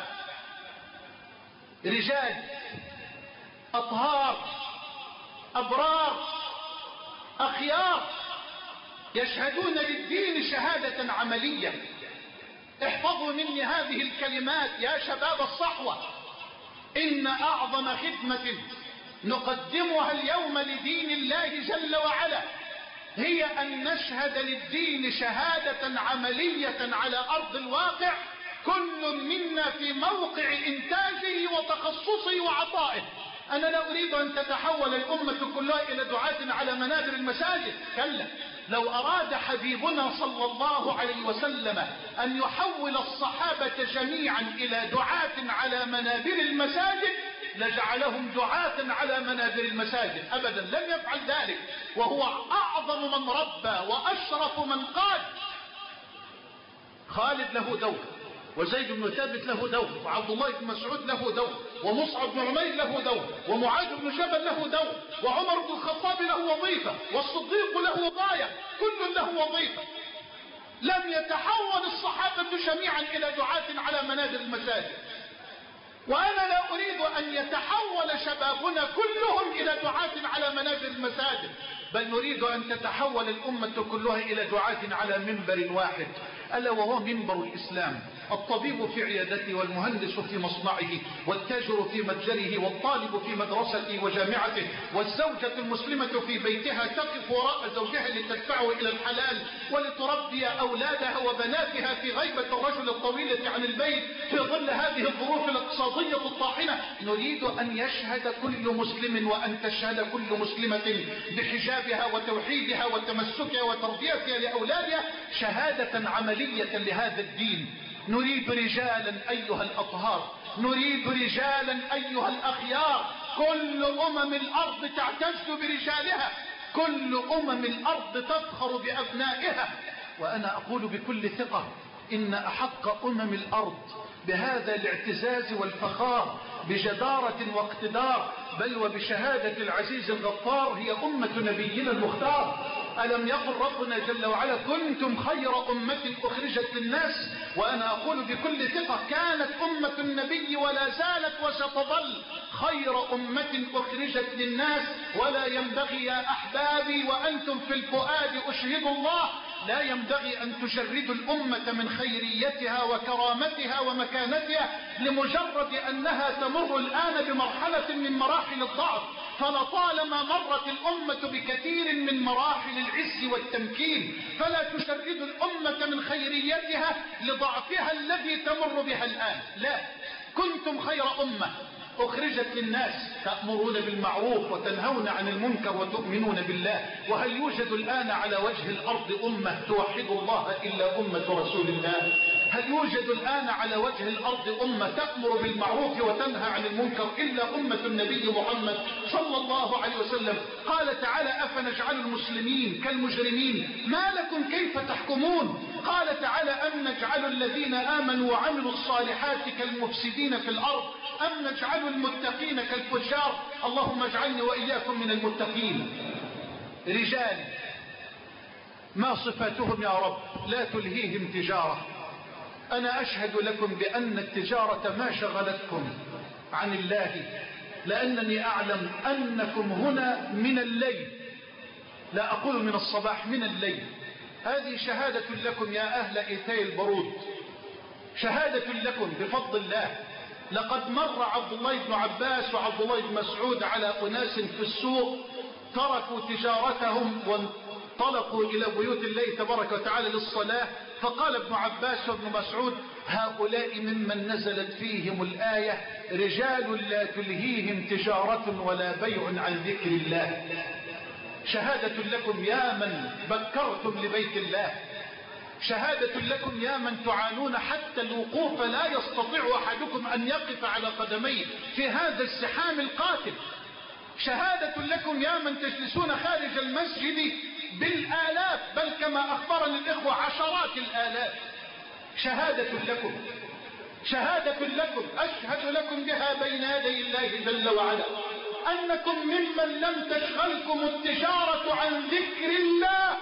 رجال أطهار أبرار أخيار يشهدون للدين شهادة عملية. احفظوا مني هذه الكلمات يا شباب الصحوة: إن أعظم خدمة نقدمها اليوم لدين الله جل وعلا هي أن نشهد للدين شهادة عملية على أرض الواقع، كل منا في موقع إنتاجه وتخصصه وعطائه. أنا لا أريد أن تتحول الأمة كلها إلى دعاة على منابر المساجد، كلا. لو أراد حبيبنا صلى الله عليه وسلم أن يحول الصحابة جميعا إلى دعاة على منابر المساجد لجعلهم دعاة على منابر المساجد، أبدا لم يفعل ذلك، وهو أعظم من ربى وأشرف من قاد. خالد له دور، وزيد بن ثابت له دور، وعبد الله بن مسعود له دور، ومصعب بن عمير له دور، ومعاذ بن جبل له دور، وعمر بن الخطاب له وظيفة، والصديق له غاية، كل له وظيفة. لم يتحول الصحابة جميعا إلى دعاة على منابر المساجد. وأنا لا أريد أن يتحول شبابنا كلهم إلى دعاة على منابر المساجد، بل نريد أن تتحول الأمة كلها إلى دعاة على منبر واحد، ألا وهو منبر الإسلام. الطبيب في عيادته، والمهندس في مصنعه، والتاجر في متجره، والطالب في مدرسته وجامعته، والزوجة المسلمة في بيتها تقف وراء زوجها لتدفعه إلى الحلال ولتربي أولادها وبناتها في غيبة الرجل الطويلة عن البيت في ظل هذه الظروف الاقتصادية الطاحنة. نريد أن يشهد كل مسلم وأن تشهد كل مسلمة بحجابها وتوحيدها وتمسكها وتربيتها لأولادها شهادة عملية لهذا الدين. نريد رجالا أيها الأطهار، نريد رجالا أيها الأخيار. كل الأرض تعتز برجالها، كل الأرض تفخر بأبنائها. وأنا أقول بكل ثقة إن أحق الأرض بهذا الاعتزاز والفخار بجدارة واقتدار، بل وبشهادة العزيز الغفار، هي أمة نبينا المختار. ألم يقل ربنا جل وعلا: كنتم خير أمة أخرجت للناس؟ وأنا أقول بكل ثقة: كانت أمة النبي ولا زالت وستظل خير أمة أخرجت للناس. ولا ينبغي يا أحبابي وأنتم في الفؤاد أشهد الله، لا ينبغي أن تجردوا الأمة من خيريتها وكرامتها ومكانتها لمجرد أنها تمر الآن بمرحلة من مراحل الضعف. فلطالما مرت الأمة بكثير من مراحل العز والتمكين، فلا تشردوا الأمة من خيريتها لضعفها الذي تمر بها الآن. لا، كنتم خير أمة أخرجت للناس، تأمرون بالمعروف وتنهون عن المنكر وتؤمنون بالله. وهل يوجد الآن على وجه الأرض أمة توحد الله إلا أمة رسول الله؟ هل يوجد الآن على وجه الأرض أمة تأمر بالمعروف وتنهى عن المنكر إلا أمة النبي محمد صلى الله عليه وسلم؟ قال تعالى أفنجعل المسلمين كالمجرمين ما لكم كيف تحكمون؟ قال تعالى أم نجعل الذين آمنوا وعملوا الصالحات كالمفسدين في الأرض أم نجعل المتقين كالفجار؟ اللهم اجعلني وإياكم من المتقين. رجال ما صفاتهم يا رب؟ لا تلهيهم تجارة. أنا أشهد لكم بأن التجارة ما شغلتكم عن الله، لأنني أعلم أنكم هنا من الليل، لا أقول من الصباح، من الليل. هذه شهادة لكم يا أهل إيتاي البرود، شهادة لكم بفضل الله. لقد مر عبد الله بن عباس وعبد الله بن مسعود على أناس في السوق تركوا تجارتهم وانطلقوا إلى بيوت الله تبارك وتعالى للصلاة، فقال ابن عباس وابن مسعود هؤلاء ممن نزلت فيهم الآية رجال لا تلهيهم تجارة ولا بيع عن ذكر الله. شهادة لكم يا من بكرتم لبيت الله، شهادة لكم يا من تعانون حتى الوقوف لا يستطيع أحدكم أن يقف على قدميه في هذا الزحام القاتل. شهادة لكم يا من تجلسون خارج المسجد بالآلاف، بل كما أخبرني الإخوة عشرات الآلاف. شهادة لكم، شهادة لكم أشهد لكم بها بين يدي الله جل وعلا أنكم ممن لم تشغلكم التجارة عن ذكر الله.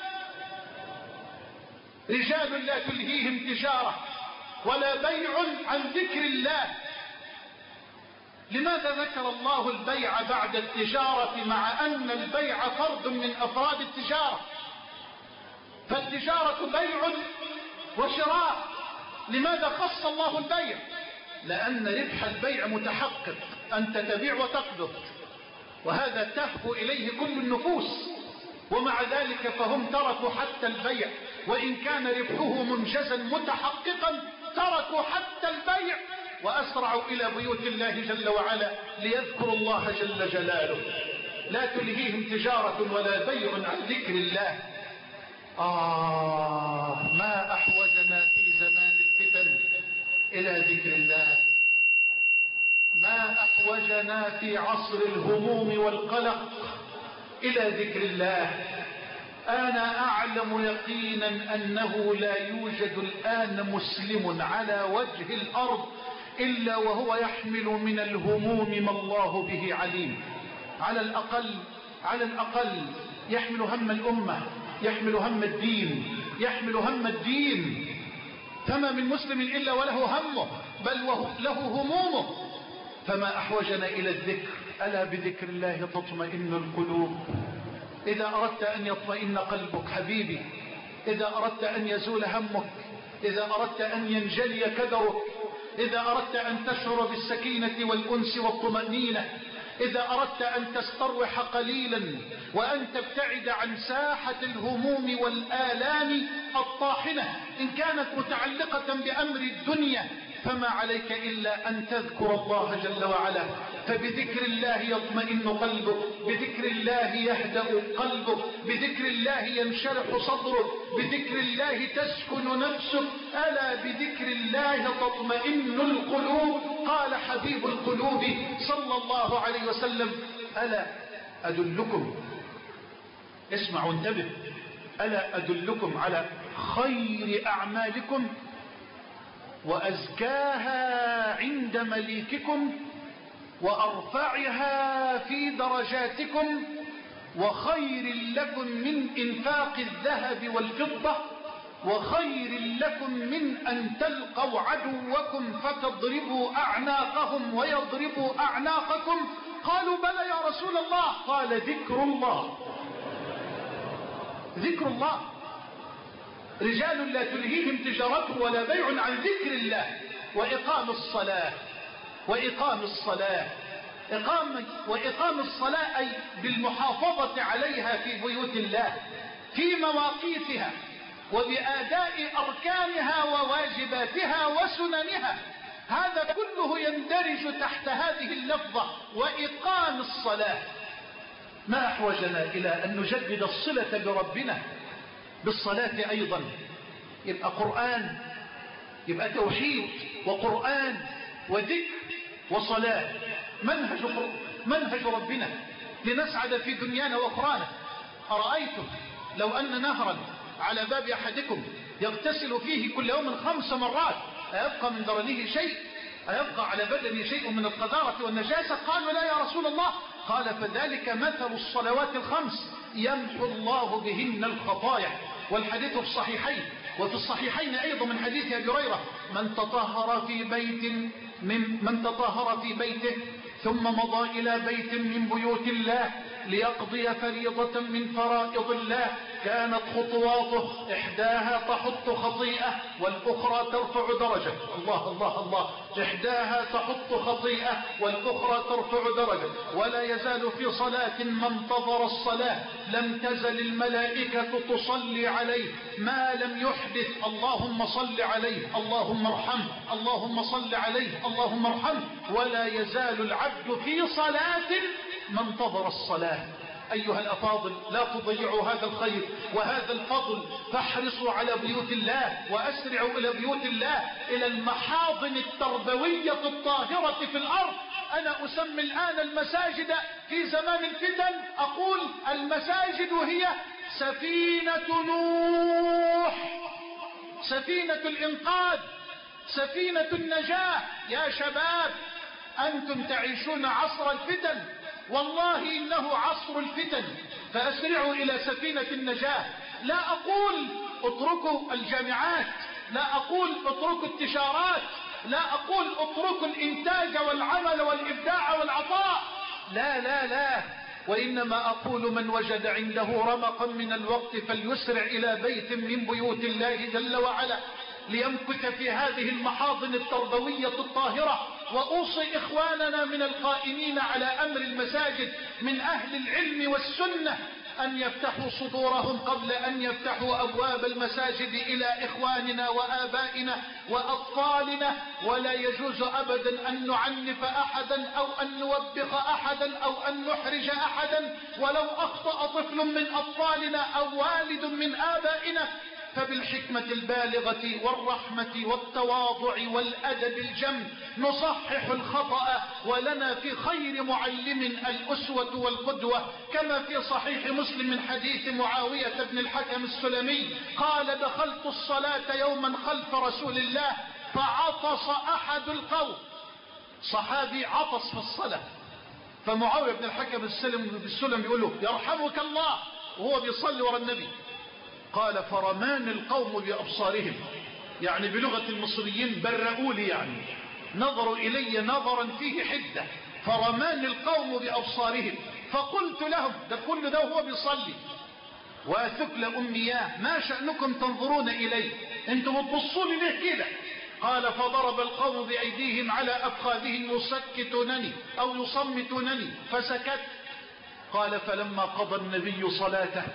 رجال لا تلهيهم تجارة ولا بيع عن ذكر الله. لماذا ذكر الله البيع بعد التجارة مع أن البيع فرد من أفراد التجارة؟ فالتجارة بيع وشراء. لماذا خص الله البيع؟ لأن ربح البيع متحقق، أنت تبيع وتقبض، وهذا تهفو إليه كل النفوس، ومع ذلك فهم تركوا حتى البيع وإن كان ربحه منجزا متحققا، تركوا حتى البيع وأسرعوا إلى بيوت الله جل وعلا ليذكروا الله جل جلاله. لا تلهيهم تجارة ولا بيع عن ذكر الله. ما أحوجنا في زمان الفتن إلى ذكر الله، ما أحوجنا في عصر الهموم والقلق إلى ذكر الله. أنا أعلم يقينا أنه لا يوجد الآن مسلم على وجه الأرض إلا وهو يحمل من الهموم ما الله به عليم. على الأقل يحمل هم الأمة، يحمل هم الدين، يحمل هم الدين. فما من مسلم إلا وله همه، بل له همومه. فما أحوجنا إلى الذكر. ألا بذكر الله تطمئن القلوب. إذا أردت أن يطمئن قلبك حبيبي، إذا أردت أن يزول همك، إذا أردت أن ينجلي كدرك، إذا أردت أن تشعر بالسكينة والأنس والطمأنينة، إذا أردت أن تستروح قليلا وأن تبتعد عن ساحة الهموم والآلام الطاحنة إن كانت متعلقة بأمر الدنيا، فما عليك إلا أن تذكر الله جل وعلا. فبذكر الله يطمئن قلبك، بذكر الله يهدأ قلبك، بذكر الله ينشرح صدرك، بذكر الله تسكن نفسك. ألا بذكر الله تطمئن القلوب. قال حبيب القلوب صلى الله عليه وسلم ألا أدلكم، اسمعوا انتبه، ألا أدلكم على خير أعمالكم وأزكاها عند مليككم وأرفعها في درجاتكم وخير لكم من إنفاق الذهب والفضة وخير لكم من أن تلقوا عدوكم فتضربوا أعناقهم ويضربوا أعناقكم. قالوا بلى يا رسول الله. قال ذكر الله، ذكر الله. رجال لا تلهيهم تجارة ولا بيع عن ذكر الله وإقام الصلاة. وإقام الصلاة، وإقام الصلاة أي بالمحافظة عليها في بيوت الله في مواقيتها وبأداء أركانها وواجباتها وسننها. هذا كله يندرج تحت هذه اللفظة وإقام الصلاة. ما أحوجنا إلى أن نجدد الصلة بربنا بالصلاة أيضا. يبقى قرآن يبقى توحيد وقرآن وذكر وصلاة، منهج ربنا لنسعد في دنيانا وأخرانا. أرأيتم لو أن نهرا على باب أحدكم يغتسل فيه كل يوم 5 مرات أيبقى من درنه شيء؟ أيبقى على بدنه شيء من القذارة والنجاسة؟ قالوا لا يا رسول الله. قال فذلك مثل الصلوات الخمس يمحو الله بهن الخطايا. والحديث في الصحيحين، وفي الصحيحين أيضا من حديث أبي هريرة: من تطهر في بيته ثم مضى إلى بيت من بيوت الله ليقضي فريضة من فرائض الله كانت خطواته إحداها تحط خطيئة والأخرى ترفع درجة. الله الله الله. إحداها تحط خطيئة والأخرى ترفع درجة. ولا يزال في صلاة ما انتظر الصلاة لم تزل الملائكة تصلي عليه ما لم يحدث. اللهم صل عليه، اللهم ارحمه، اللهم صل عليه، اللهم ارحمه. ولا يزال العبد في صلاة ما انتظر الصلاة. أيها الأفاضل، لا تضيعوا هذا الخير وهذا الفضل، فاحرصوا على بيوت الله وأسرعوا إلى بيوت الله، إلى المحاضن التربوية الطاهرة في الأرض. أنا أسمي الآن المساجد في زمان الفتن، أقول المساجد هي سفينة نوح، سفينة الإنقاذ، سفينة النجاة. يا شباب، أنتم تعيشون عصر الفتن، والله إنه عصر الفتن، فأسرعوا إلى سفينة النجاة. لا أقول اتركوا الجامعات، لا أقول اتركوا التجارات، لا أقول اتركوا الإنتاج والعمل والإبداع والعطاء، لا لا لا، وإنما أقول من وجد عنده رمقا من الوقت فليسرع إلى بيت من بيوت الله جل وعلا ليمكث في هذه المحاضن التربوية الطاهرة. وأوصي إخواننا من القائمين على أمر المساجد من أهل العلم والسنة أن يفتحوا صدورهم قبل أن يفتحوا أبواب المساجد إلى إخواننا وآبائنا وأطفالنا. ولا يجوز أبدا أن نعنف أحدا أو أن نوبخ أحدا أو أن نحرج أحدا، ولو أخطأ طفل من أطفالنا أو والد من آبائنا فبالحكمة البالغة والرحمة والتواضع والأدب الجم نصحح الخطأ. ولنا في خير معلم الأسوة والقدوة، كما في صحيح مسلم من حديث معاوية بن الحكم السلمي قال: دخلت الصلاة يوما خلف رسول الله فعطس أحد القوم. صحابي عطس في الصلاة، فمعاوية بن الحكم السلمي يقول له: يرحمك الله، وهو بيصلي وراء النبي. قال: فرمان القوم بأبصارهم، يعني بلغة المصريين برؤوا لي، يعني نظروا إلي نظرا فيه حدة. فرمان القوم بأبصارهم، فقلت لهم، ده كل ده وهو بيصلي: وثكل أمياه ما شأنكم تنظرون إلي، انتم بتبصوا لي ليه كده؟ قال: فضرب القوم بأيديهم على أفخاذهم يسكتونني أو يصمتونني فسكت. قال: فلما قضى النبي صلاته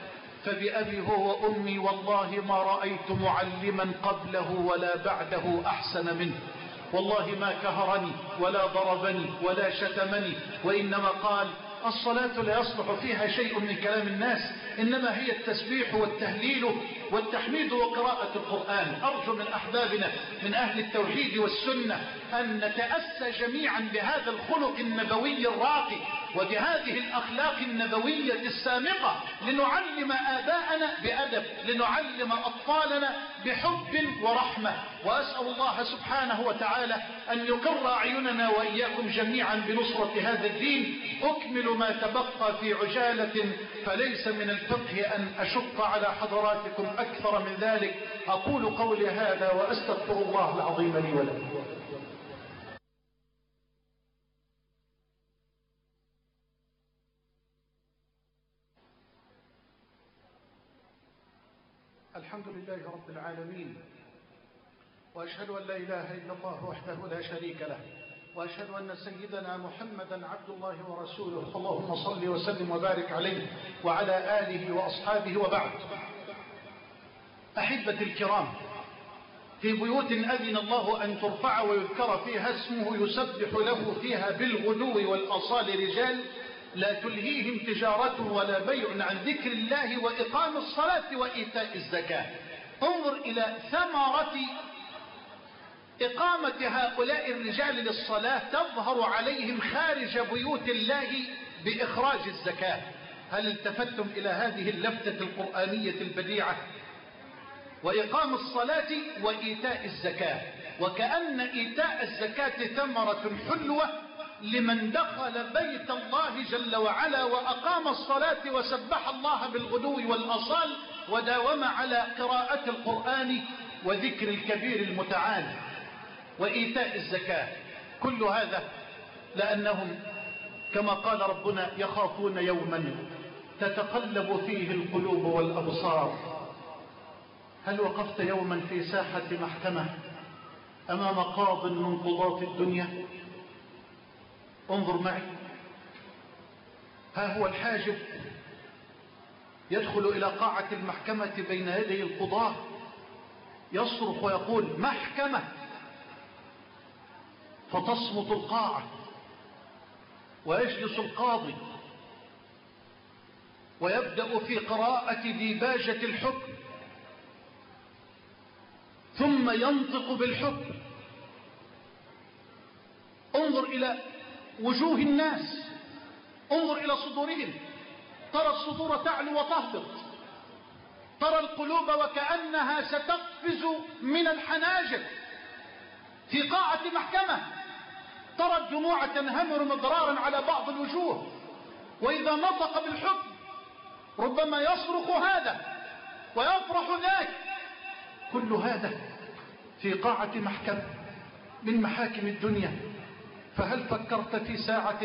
فبأبي هو وأمي والله ما رأيت معلما قبله ولا بعده أحسن منه، والله ما كهرني ولا ضربني ولا شتمني، وإنما قال: الصلاة لا يصلح فيها شيء من كلام الناس، إنما هي التسبيح والتهليل والتحميد وقراءة القرآن. أرجو من أحبابنا من أهل التوحيد والسنة أن نتأسى جميعا بهذا الخلق النبوي الراقي وبهذه الأخلاق النبوية السامقة، لنعلم آباءنا بأدب، لنعلم أطفالنا بحب ورحمة. وأسأل الله سبحانه وتعالى أن يقر أعيننا وإياكم جميعا بنصرة هذا الدين. أكمل ما تبقى في عجالة، فليس من الفقه أن أشق على حضراتكم أكثر من ذلك. أقول قولي هذا وأستغفر الله العظيم لي ولكم. الحمد لله رب العالمين، وأشهد أن لا إله إلا الله وحده لا شريك له، وأشهد أن سيدنا محمدا عبد الله ورسوله. اللهم صل وسلم وبارك عليه وعلى آله وأصحابه، وبعد. أحبتي الكرام، في بيوت أذن الله أن ترفع ويذكر فيها اسمه يسبح له فيها بالغدو والآصال رجال لا تلهيهم تجارة ولا بيع عن ذكر الله وإقام الصلاة وإيتاء الزكاة. انظر إلى ثمرة إقامة هؤلاء الرجال للصلاة تظهر عليهم خارج بيوت الله بإخراج الزكاة. هل التفتم إلى هذه اللفتة القرآنية البديعة؟ وإقام الصلاة وإيتاء الزكاة، وكأن إيتاء الزكاة ثمرة حلوة لمن دخل بيت الله جل وعلا وأقام الصلاة وسبح الله بالغدو والأصال وداوم على قراءة القرآن وذكر الكبير المتعال وإيتاء الزكاة. كل هذا لأنهم كما قال ربنا يخافون يوما تتقلب فيه القلوب والأبصار. هل وقفت يوما في ساحة محكمة أمام قاض من قضاة الدنيا؟ انظر معي، ها هو الحاجب يدخل إلى قاعة المحكمة بين يدي القضاة يصرخ ويقول محكمة، فتصمت القاعة ويجلس القاضي ويبدأ في قراءة ديباجة الحكم ثم ينطق بالحكم. انظر إلى وجوه الناس، انظر إلى صدورهم، ترى الصدور تعلو وتهبط، ترى القلوب وكأنها ستقفز من الحناجر في قاعة محكمة، ترى الدموع تنهمر مضرارا على بعض الوجوه، وإذا نطق بالحكم ربما يصرخ هذا ويفرح ذاك. كل هذا في قاعة محكمة من محاكم الدنيا. فهل فكرت في ساعة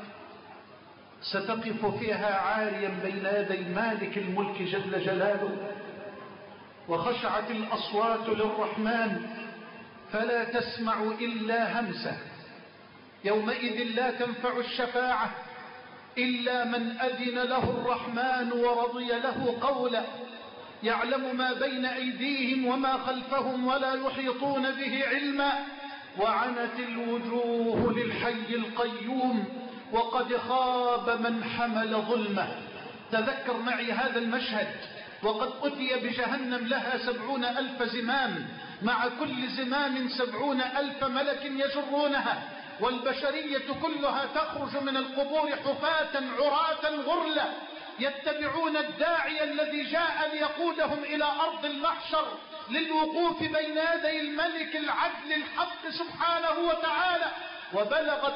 ستقف فيها عاريا بين يدي مالك الملك جل جلاله وخشعت الأصوات للرحمن فلا تسمع إلا همسة؟ يومئذ لا تنفع الشفاعة إلا من أذن له الرحمن ورضي له قولا. يعلم ما بين أيديهم وما خلفهم ولا يحيطون به علما. وعنت الوجوه للحي القيوم وقد خاب من حمل ظلمه. تذكر معي هذا المشهد، وقد أتي بجهنم لها 70,000 زمام، مع كل زمام 70,000 ملك يجرونها، والبشرية كلها تخرج من القبور حفاة عراة غرلا يتبعون الداعي الذي جاء ليقودهم إلى أرض المحشر للوقوف بين يدي الملك العدل الحق سبحانه وتعالى. وبلغت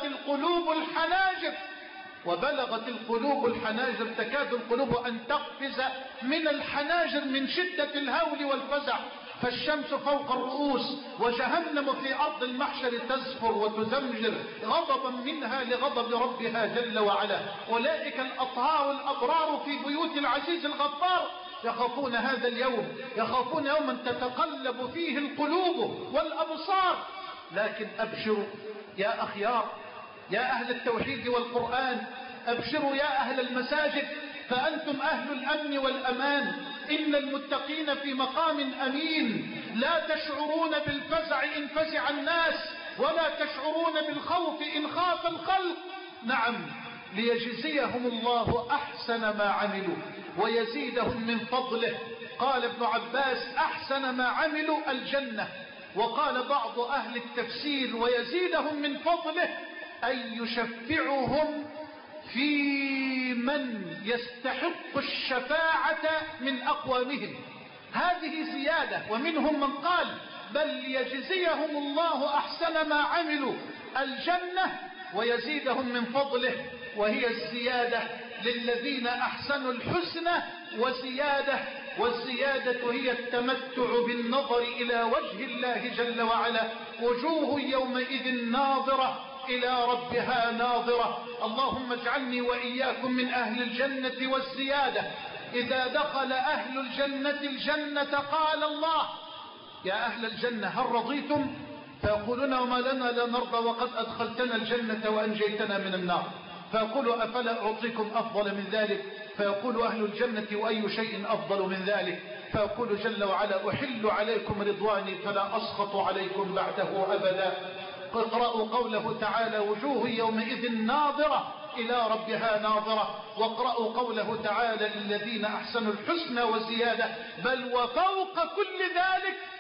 القلوب الحناجر، تكاد القلوب أن تقفز من الحناجر من شدة الهول والفزع. فالشمس فوق الرؤوس وجهنم في أرض المحشر تزفر وتزمجر غضبا منها لغضب ربها جل وعلا. أولئك الأطهار الأبرار في بيوت العزيز الغفار يخافون هذا اليوم، يخافون يوما تتقلب فيه القلوب والأبصار. لكن أبشروا يا أخيار، يا أهل التوحيد والقرآن، أبشروا يا أهل المساجد، فأنتم أهل الأمن والأمان. إن المتقين في مقام أمين، لا تشعرون بالفزع إن فزع الناس، ولا تشعرون بالخوف إن خاف الخلق. نعم، ليجزيهم الله أحسن ما عملوا ويزيدهم من فضله. قال ابن عباس أحسن ما عملوا الجنة. وقال بعض أهل التفسير ويزيدهم من فضله أن يشفعهم في من يستحق الشفاعة من أقوامهم. هذه زيادة. ومنهم من قال بل ليجزيهم الله أحسن ما عملوا الجنة ويزيدهم من فضله، وهي الزيادة للذين أحسنوا الحسنى وزيادة، والزيادة هي التمتع بالنظر إلى وجه الله جل وعلا. وجوه يومئذ ناظرة إلى ربها ناظرة. اللهم اجعلني وإياكم من أهل الجنة والزيادة. إذا دخل أهل الجنة الجنة قال الله يا أهل الجنة هل رضيتم؟ فيقولون وما لنا لا نرضى وقد أدخلتنا الجنة وأنجيتنا من النار. فيقول أفلا أعطيكم أفضل من ذلك؟ فيقول أهل الجنة وأي شيء أفضل من ذلك؟ فيقول جل وعلا أحل عليكم رضواني فلا أسخط عليكم بعده أبدا. اقرأوا قوله تعالى وجوه يومئذ ناظرة إلى ربها ناظرة. واقرأوا قوله تعالى للذين أحسنوا الحسنى وزيادة بل وفوق كل ذلك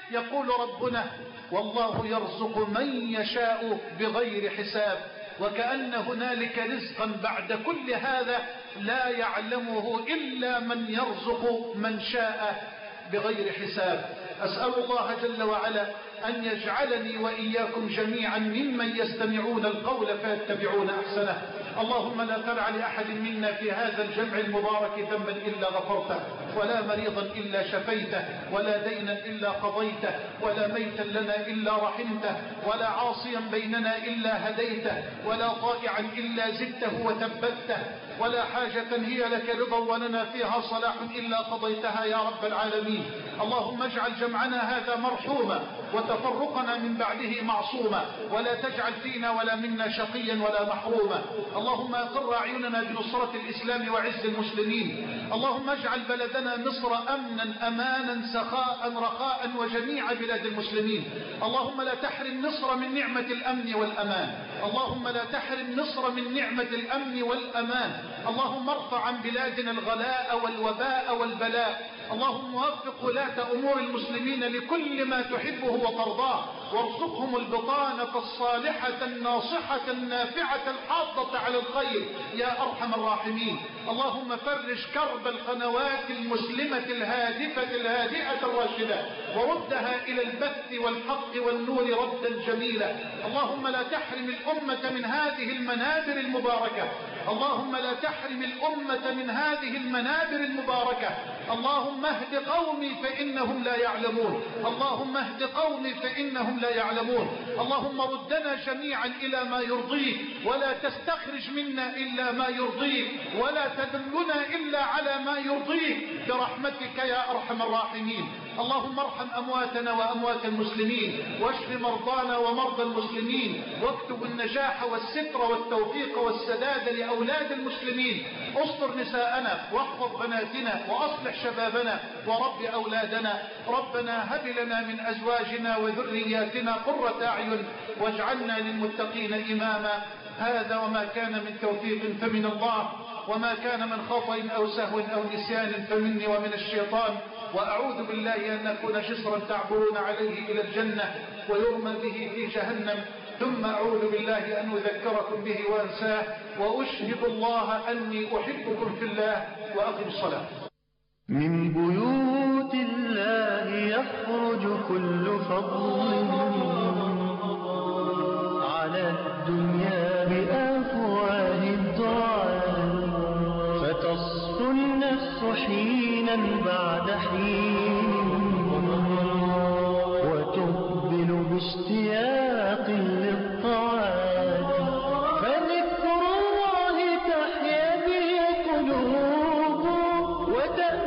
يقول ربنا والله يرزق من يشاء بغير حساب، وكأن هنالك رزقا بعد كل هذا لا يعلمه إلا من يرزق من شاء بغير حساب. أسأل الله جل وعلا أن يجعلني وإياكم جميعا ممن يستمعون القول فيتبعون أحسنه. اللهم لا تدع لأحد منا في هذا الجمع المبارك ذنبا إلا غفرته، ولا مريضا إلا شفيته، ولا دينا إلا قضيته، ولا ميتا لنا إلا رحمته، ولا عاصيا بيننا إلا هديته، ولا طائعا إلا زدته وثبته، ولا حاجة هي لك رضا ولنا فيها صلاح إلا قضيتها يا رب العالمين. اللهم اجعل جمعنا هذا مرحوما وتفرقنا من بعده معصوما، ولا تجعل فينا ولا منا شقيا ولا محروما. اللهم اقر أعيننا بنصرة الإسلام وعز المسلمين. اللهم اجعل بلدنا مصر أمنا أمانا سخاء رخاء وجميع بلاد المسلمين. اللهم لا تحرم مصر من نعمة الأمن والأمان. اللهم لا تحرم مصر من نعمة الأمن والأمان. اللهم ارفع عن بلادنا الغلاء والوباء والبلاء. اللهم وفق ولاة أمور المسلمين لكل ما تحبه وترضاه، وارزقهم البطانة الصالحة الناصحة النافعة الحاضة على الخير يا أرحم الراحمين. اللهم فرج كرب القنوات المسلمة الهادفة الهادئة الراشدة، وردها إلى البث والحق والنور ردا جميلا. اللهم لا تحرم الأمة من هذه المنابر المباركة. اللهم لا تحرم الأمة من هذه المنابر المباركة. اللهم اهد قومي فإنهم لا يعلمون. اللهم اهد قومي فإنهم لا يعلمون. اللهم ردنا جميعا إلى ما يرضيك، ولا تستخرج منا إلا ما يرضيك، ولا تدلنا إلا على ما يرضيك برحمتك يا أرحم الراحمين. اللهم ارحم أمواتنا وأموات المسلمين، واشف مرضانا ومرضى المسلمين، واكتب النجاح والستر والتوفيق والسداد لأولاد المسلمين. استر نساءنا واحفظ بناتنا وأصلح شبابنا ورب أولادنا. ربنا هب لنا من أزواجنا وذرياتنا قرة أعين واجعلنا للمتقين إماما. هذا وما كان من توفيق فمن الله، وما كان من خطأ أو سهو أو نسيان فمني ومن الشيطان. وأعوذ بالله أن أكون جسرا تعبرون عليه إلى الجنة ويرمى به في جهنم، ثم أعوذ بالله أن أذكركم به وأنساه، وأشهد الله أني أحبكم في الله. وأقم الصلاة. من بيوت الله يخرج كل فضل على الدنيا بأفواه الدعاء، فتصفو النفس حينا بعد حين وتقبل باشتياق للطاعات، فذكر الله تحيا به قلوب وتأتي